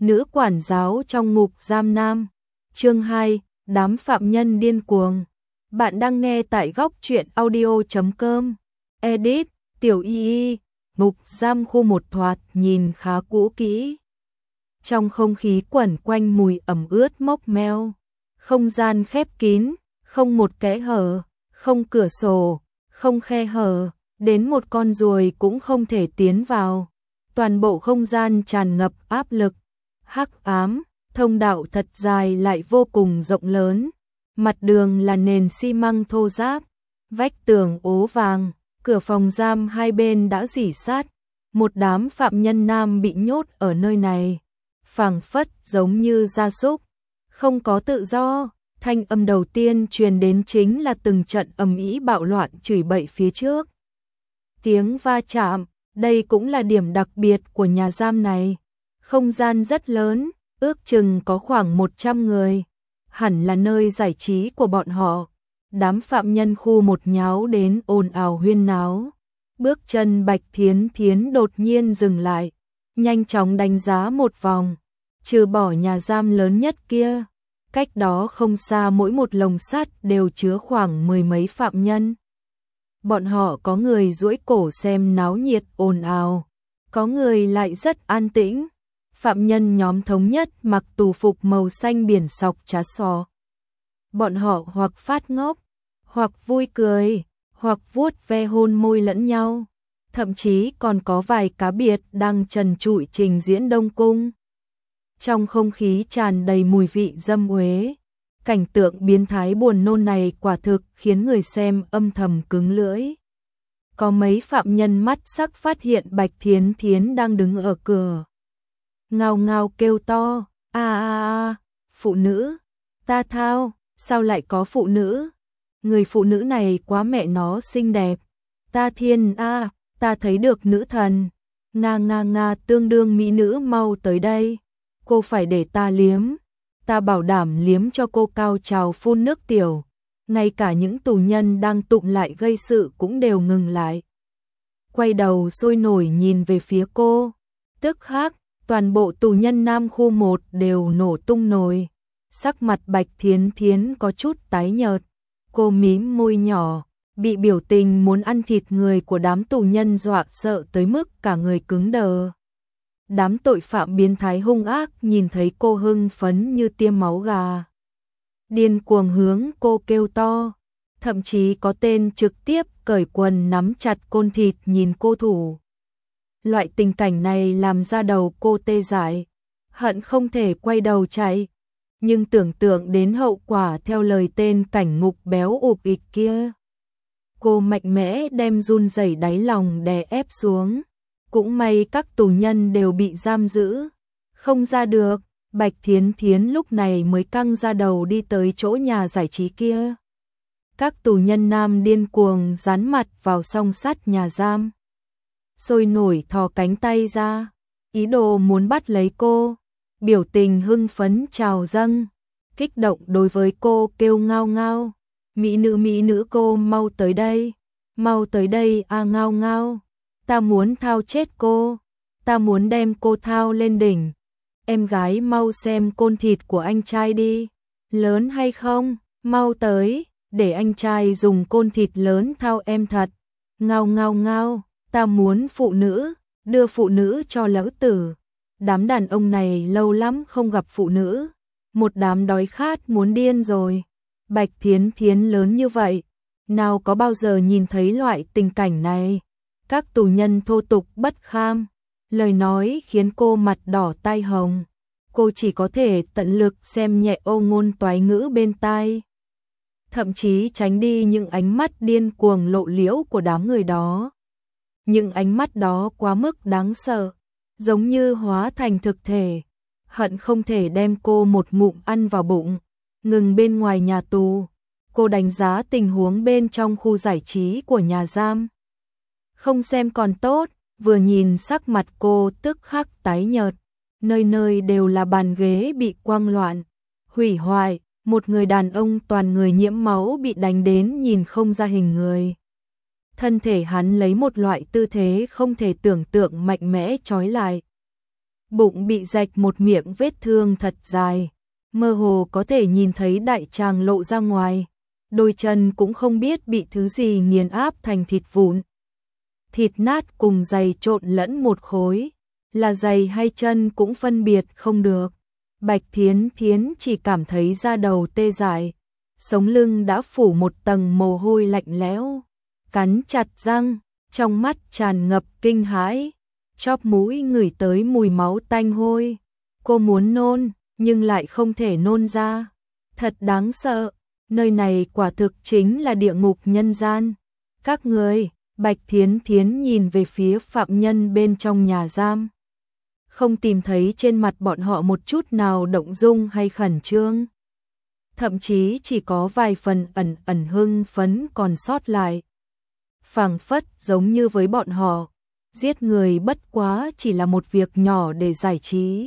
Nữ quản giáo trong ngục giam nam. Chương 2, đám phạm nhân điên cuồng. Bạn đang nghe tại góc truyện audio.com. Edit, Tiểu Y. Ngục giam khu 1 thoạt nhìn khá cũ kỹ. Trong không khí quẩn quanh mùi ẩm ướt mốc meo. Không gian khép kín, không một kẽ hở, không cửa sổ, không khe hở, đến một con ruồi cũng không thể tiến vào. Toàn bộ không gian tràn ngập áp lực, hắc ám, thông đạo thật dài lại vô cùng rộng lớn. Mặt đường là nền xi măng thô ráp, vách tường ố vàng, cửa phòng giam hai bên đã rỉ sắt. Một đám phạm nhân nam bị nhốt ở nơi này, phảng phất giống như gia súc, không có tự do. Thanh âm đầu tiên truyền đến chính là từng trận ầm ĩ bạo loạn chửi bậy phía trước. Tiếng va chạm, đây cũng là điểm đặc biệt của nhà giam này. Không gian rất lớn, ước chừng có khoảng 100 người, hẳn là nơi giải trí của bọn họ. Đám phạm nhân khu 1 nháo đến ồn ào huyên náo. Bước chân Bạch Thiến Thiến đột nhiên dừng lại, nhanh chóng đánh giá một vòng, trừ bỏ nhà giam lớn nhất kia, cách đó không xa mỗi một lồng sắt đều chứa khoảng 10 mấy phạm nhân. Bọn họ có người duỗi cổ xem náo nhiệt ồn ào, có người lại rất an tĩnh. Phạm nhân nhóm thống nhất mặc tù phục màu xanh biển sọc chá sò. Bọn họ hoặc phát ngốc, hoặc vui cười, hoặc vuốt ve hôn môi lẫn nhau, thậm chí còn có vài cá biệt đang trần trụi trình diễn đông cung. Trong không khí tràn đầy mùi vị dâm uế, cảnh tượng biến thái buồn nôn này quả thực khiến người xem âm thầm cứng lưỡi. Có mấy phạm nhân mắt sắc phát hiện Bạch Thiến Thiến đang đứng ở cửa. Ngao ngao kêu to, phụ nữ, ta thao, sao lại có phụ nữ? Người phụ nữ này quá mẹ nó xinh đẹp. Ta thiên ta thấy được nữ thần. Nga tương đương mỹ nữ mau tới đây. Cô phải để ta liếm. Ta bảo đảm liếm cho cô cao trào phun nước tiểu. Ngay cả những tù nhân đang tụm lại gây sự cũng đều ngừng lại. Quay đầu sôi nổi nhìn về phía cô. Tức khắc, toàn bộ tù nhân nam khu 1 đều nổ tung nồi. Sắc mặt Bạch Thiến Thiến có chút tái nhợt. Cô mím môi nhỏ, bị biểu tình muốn ăn thịt người của đám tù nhân dọa sợ tới mức cả người cứng đờ. Đám tội phạm biến thái hung ác nhìn thấy cô hưng phấn như tiêm máu gà. Điên cuồng hướng cô kêu to, thậm chí có tên trực tiếp cởi quần nắm chặt côn thịt nhìn cô thủ. Loại tình cảnh này làm da đầu cô tê dại, hận không thể quay đầu chạy. Nhưng tưởng tượng đến hậu quả theo lời tên cảnh ngục béo ụp ịch kia, cô mạnh mẽ đem run rẩy đáy lòng đè ép xuống. Cũng may các tù nhân đều bị giam giữ, không ra được. Bạch Thiến Thiến lúc này mới căng ra đầu đi tới chỗ nhà giải trí kia. Các tù nhân nam điên cuồng dán mặt vào song sắt nhà giam, sôi nổi thò cánh tay ra, ý đồ muốn bắt lấy cô. Biểu tình hưng phấn trào dâng, kích động đối với cô kêu ngao ngao. Mỹ nữ cô mau tới đây ngao ngao. Ta muốn thao chết cô, ta muốn đem cô thao lên đỉnh. Em gái mau xem côn thịt của anh trai đi, lớn hay không, mau tới, để anh trai dùng côn thịt lớn thao em thật. Ngao ngao ngao, ta muốn phụ nữ, đưa phụ nữ cho lão tử. Đám đàn ông này lâu lắm không gặp phụ nữ, một đám đói khát muốn điên rồi. Bạch Thiến Thiến lớn như vậy, nào có bao giờ nhìn thấy loại tình cảnh này. Các tù nhân thô tục bất kham, lời nói khiến cô mặt đỏ tai hồng. Cô chỉ có thể tận lực xem nhẹ ô ngôn toái ngữ bên tai, thậm chí tránh đi những ánh mắt điên cuồng lộ liễu của đám người đó. Những ánh mắt đó quá mức đáng sợ, giống như hóa thành thực thể, hận không thể đem cô một ngụm ăn vào bụng. Ngừng bên ngoài nhà tù, cô đánh giá tình huống bên trong khu giải trí của nhà giam. Không xem còn tốt, vừa nhìn sắc mặt cô tức khắc tái nhợt. Nơi nơi đều là bàn ghế bị quăng loạn, hủy hoại. Một người đàn ông toàn người nhiễm máu bị đánh đến nhìn không ra hình người. Thân thể hắn lấy một loại tư thế không thể tưởng tượng mạnh mẽ trói lại. bụng bị rạch một miệng vết thương thật dài, mơ hồ có thể nhìn thấy đại tràng lộ ra ngoài, đôi chân cũng không biết bị thứ gì nghiền áp thành thịt vụn. Thịt nát cùng giày trộn lẫn một khối, là giày hay chân cũng phân biệt không được. Bạch Thiến Thiến chỉ cảm thấy da đầu tê dại, sống lưng đã phủ một tầng mồ hôi lạnh lẽo, cắn chặt răng, trong mắt tràn ngập kinh hãi, chóp mũi ngửi tới mùi máu tanh hôi. Cô muốn nôn, nhưng lại không thể nôn ra. Thật đáng sợ, nơi này quả thực chính là địa ngục nhân gian. Các người, Bạch Thiến Thiến nhìn về phía phạm nhân bên trong nhà giam. Không tìm thấy trên mặt bọn họ một chút nào động dung hay khẩn trương. Thậm chí chỉ có vài phần ẩn ẩn hưng phấn còn sót lại. Phảng phất giống như với bọn họ, giết người bất quá chỉ là một việc nhỏ để giải trí.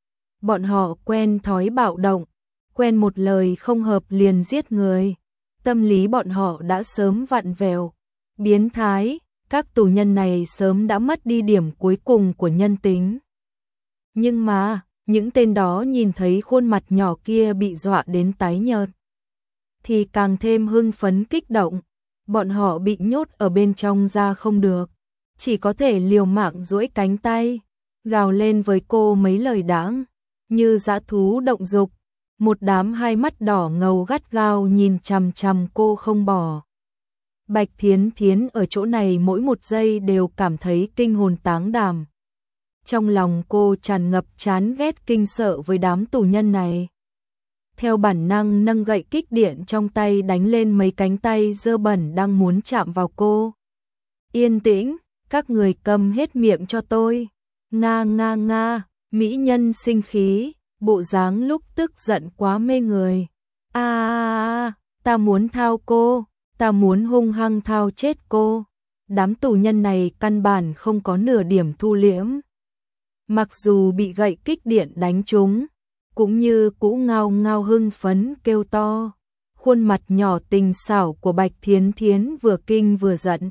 Bọn họ quen thói bạo động, quen một lời không hợp liền giết người. Tâm lý bọn họ đã sớm vặn vẹo, biến thái, các tù nhân này sớm đã mất đi điểm cuối cùng của nhân tính. Nhưng mà, những tên đó nhìn thấy khuôn mặt nhỏ kia bị dọa đến tái nhợt, thì càng thêm hưng phấn kích động. Bọn họ bị nhốt ở bên trong ra không được, chỉ có thể liều mạng duỗi cánh tay, gào lên với cô mấy lời đáng, như dã thú động dục. Một đám hai mắt đỏ ngầu gắt gao nhìn chằm chằm cô không bỏ. Bạch Thiến Thiến ở chỗ này mỗi một giây đều cảm thấy kinh hồn táng đảm. Trong lòng cô tràn ngập chán ghét kinh sợ với đám tù nhân này. Theo bản năng nâng gậy kích điện trong tay đánh lên mấy cánh tay dơ bẩn đang muốn chạm vào cô. Yên tĩnh, các người câm hết miệng cho tôi. Nga nga nga, mỹ nhân sinh khí, bộ dáng lúc tức giận quá mê người. Ta muốn thao cô, ta muốn hung hăng thao chết cô. Đám tù nhân này căn bản không có nửa điểm thu liễm. Mặc dù bị gậy kích điện đánh trúng, cũng như cũ ngao ngao hưng phấn kêu to. Khuôn mặt nhỏ tình xảo của Bạch Thiến Thiến vừa kinh vừa giận.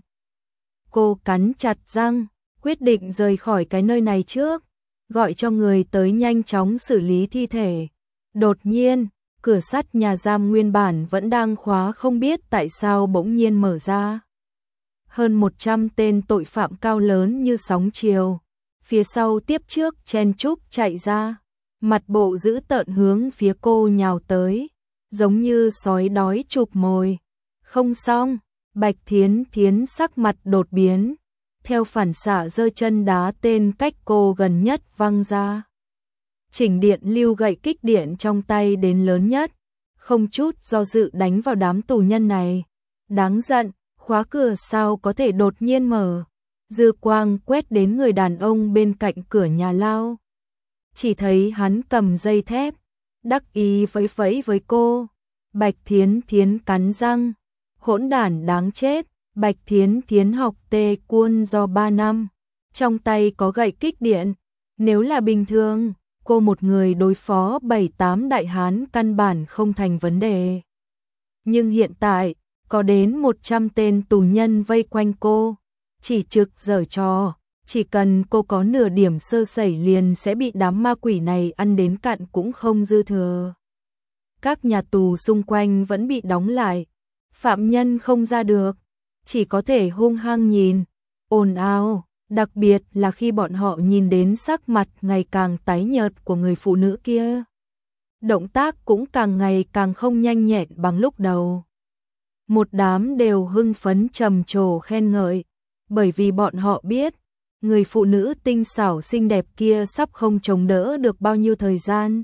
Cô cắn chặt răng, quyết định rời khỏi cái nơi này trước, gọi cho người tới nhanh chóng xử lý thi thể. Đột nhiên, cửa sắt nhà giam nguyên bản vẫn đang khóa không biết tại sao bỗng nhiên mở ra. Hơn 100 tên tội phạm cao lớn như sóng chiều, phía sau tiếp trước chen chúc chạy ra, mặt bộ dữ tợn hướng phía cô nhào tới, giống như sói đói chụp mồi. Không xong, Bạch Thiến Thiến sắc mặt đột biến, theo phản xạ giơ chân đá tên cách cô gần nhất văng ra. Chỉnh điện lưu gậy kích điện trong tay đến lớn nhất, không chút do dự đánh vào đám tù nhân này. Đáng giận, khóa cửa sao có thể đột nhiên mở. Dư quang quét đến người đàn ông bên cạnh cửa nhà lao. Chỉ thấy hắn cầm dây thép, đắc ý vẫy vẫy với cô. Bạch Thiến Thiến cắn răng, hỗn đản đáng chết. Bạch Thiến Thiến học tê cuôn do 3 năm, trong tay có gậy kích điện. Nếu là bình thường, cô một người đối phó 7-8 đại hán căn bản không thành vấn đề. Nhưng hiện tại, có đến 100 tên tù nhân vây quanh cô, chỉ trực giở trò, chỉ cần cô có nửa điểm sơ sẩy liền sẽ bị đám ma quỷ này ăn đến cạn cũng không dư thừa. Các nhà tù xung quanh vẫn bị đóng lại, phạm nhân không ra được, chỉ có thể hung hăng nhìn, ồn ào, đặc biệt là khi bọn họ nhìn đến sắc mặt ngày càng tái nhợt của người phụ nữ kia. Động tác cũng càng ngày càng không nhanh nhẹn bằng lúc đầu. Một đám đều hưng phấn trầm trồ khen ngợi, bởi vì bọn họ biết, người phụ nữ tinh xảo xinh đẹp kia sắp không chống đỡ được bao nhiêu thời gian.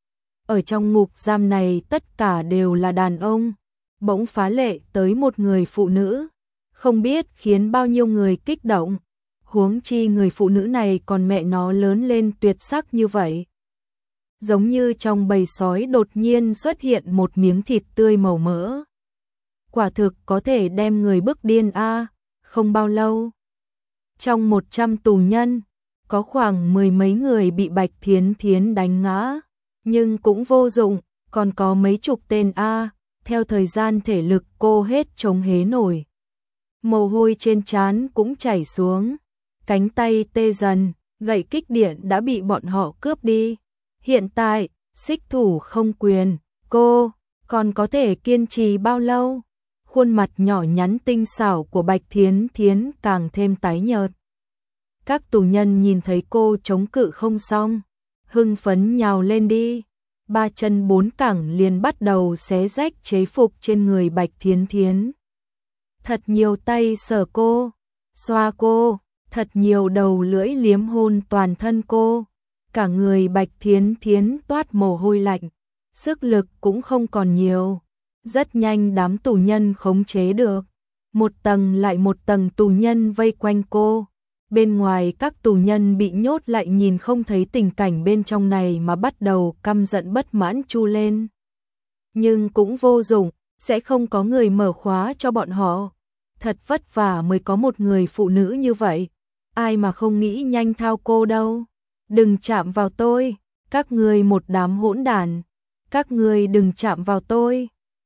Ở trong ngục giam này tất cả đều là đàn ông, bỗng phá lệ tới một người phụ nữ, không biết khiến bao nhiêu người kích động, huống chi người phụ nữ này còn mẹ nó lớn lên tuyệt sắc như vậy. Giống như trong bầy sói đột nhiên xuất hiện một miếng thịt tươi màu mỡ. Quả thực có thể đem người bức điên a. Không bao lâu, trong 100 tù nhân, có khoảng 10 mấy người bị Bạch Thiến Thiến đánh ngã, nhưng cũng vô dụng, còn có mấy chục tên a, theo thời gian thể lực cô hết chống hế nổi. Mồ hôi trên trán cũng chảy xuống, cánh tay tê dần, gậy kích điện đã bị bọn họ cướp đi. Hiện tại, xích thủ không quyền, cô còn có thể kiên trì bao lâu? Khuôn mặt nhỏ nhắn tinh xảo của Bạch Thiến Thiến càng thêm tái nhợt. Các tù nhân nhìn thấy cô chống cự không xong, hưng phấn nhào lên đi. Ba chân bốn cẳng liền bắt đầu xé rách chế phục trên người Bạch Thiến Thiến. Thật nhiều tay sờ cô, xoa cô, thật nhiều đầu lưỡi liếm hôn toàn thân cô. Cả người Bạch Thiến Thiến toát mồ hôi lạnh, sức lực cũng không còn nhiều. Rất nhanh đám tù nhân khống chế được. Một tầng lại một tầng tù nhân vây quanh cô. Bên ngoài các tù nhân bị nhốt lại nhìn không thấy tình cảnh bên trong này mà bắt đầu căm giận bất mãn chu lên. Nhưng cũng vô dụng, sẽ không có người mở khóa cho bọn họ. Thật vất vả mới có một người phụ nữ như vậy. Ai mà không nghĩ nhanh thao cô đâu. Đừng chạm vào tôi, các ngươi một đám hỗn đản. Các ngươi đừng chạm vào tôi.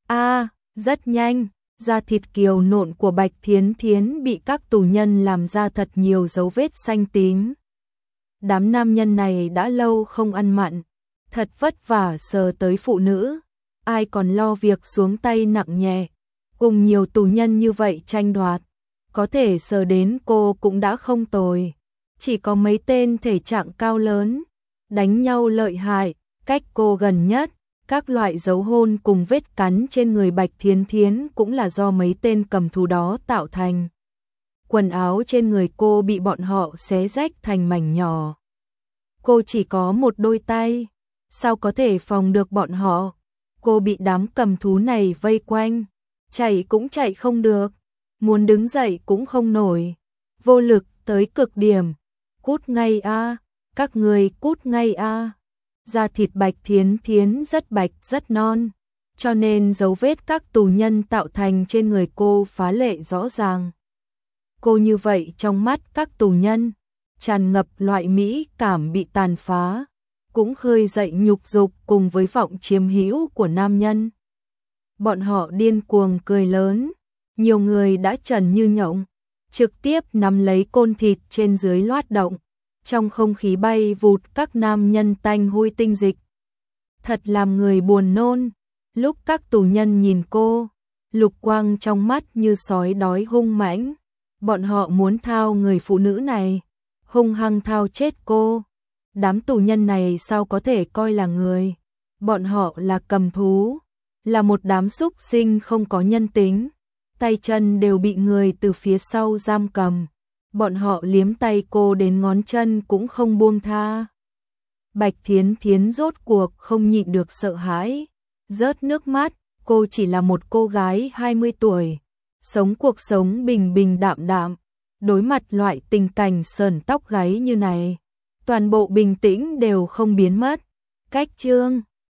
Rất nhanh, da thịt kiều nộn của Bạch Thiến Thiến bị các tù nhân làm ra thật nhiều dấu vết xanh tím. Đám nam nhân này đã lâu không ăn mặn, thật vất vả sờ tới phụ nữ, ai còn lo việc xuống tay nặng nhẹ, cùng nhiều tù nhân như vậy tranh đoạt, có thể sờ đến cô cũng đã không tồi. Chỉ có mấy tên thể trạng cao lớn, đánh nhau lợi hại, cách cô gần nhất. Các loại dấu hôn cùng vết cắn trên người Bạch Thiến Thiến cũng là do mấy tên cầm thú đó tạo thành. Quần áo trên người cô bị bọn họ xé rách thành mảnh nhỏ. Cô chỉ có một đôi tay, sao có thể phòng được bọn họ? Cô bị đám cầm thú này vây quanh, chạy cũng chạy không được, muốn đứng dậy cũng không nổi, vô lực tới cực điểm. Cút ngay a, các người cút ngay a. Da thịt Bạch Thiến Thiến rất bạch rất non, cho nên dấu vết các tù nhân tạo thành trên người cô phá lệ rõ ràng. Cô như vậy trong mắt các tù nhân, tràn ngập loại mỹ cảm bị tàn phá, cũng khơi dậy nhục dục cùng với vọng chiếm hữu của nam nhân. Bọn họ điên cuồng cười lớn, nhiều người đã trần như nhộng, trực tiếp nắm lấy côn thịt trên dưới loát động. Trong không khí bay vụt các nam nhân tanh hôi tinh dịch. Thật làm người buồn nôn. Lúc các tù nhân nhìn cô, lục quang trong mắt như sói đói hung mãnh. Bọn họ muốn thao người phụ nữ này, hung hăng thao chết cô. Đám tù nhân này sao có thể coi là người? Bọn họ là cầm thú, là một đám súc sinh không có nhân tính. Tay chân đều bị người từ phía sau giam cầm. Bọn họ liếm tay cô đến ngón chân cũng không buông tha. Bạch Thiến Thiến rốt cuộc không nhịn được sợ hãi, rớt nước mắt. Cô chỉ là một cô gái 20 tuổi, sống cuộc sống bình bình đạm đạm. Đối mặt loại tình cảnh sởn tóc gáy như này, toàn bộ bình tĩnh đều không biến mất. Cách chương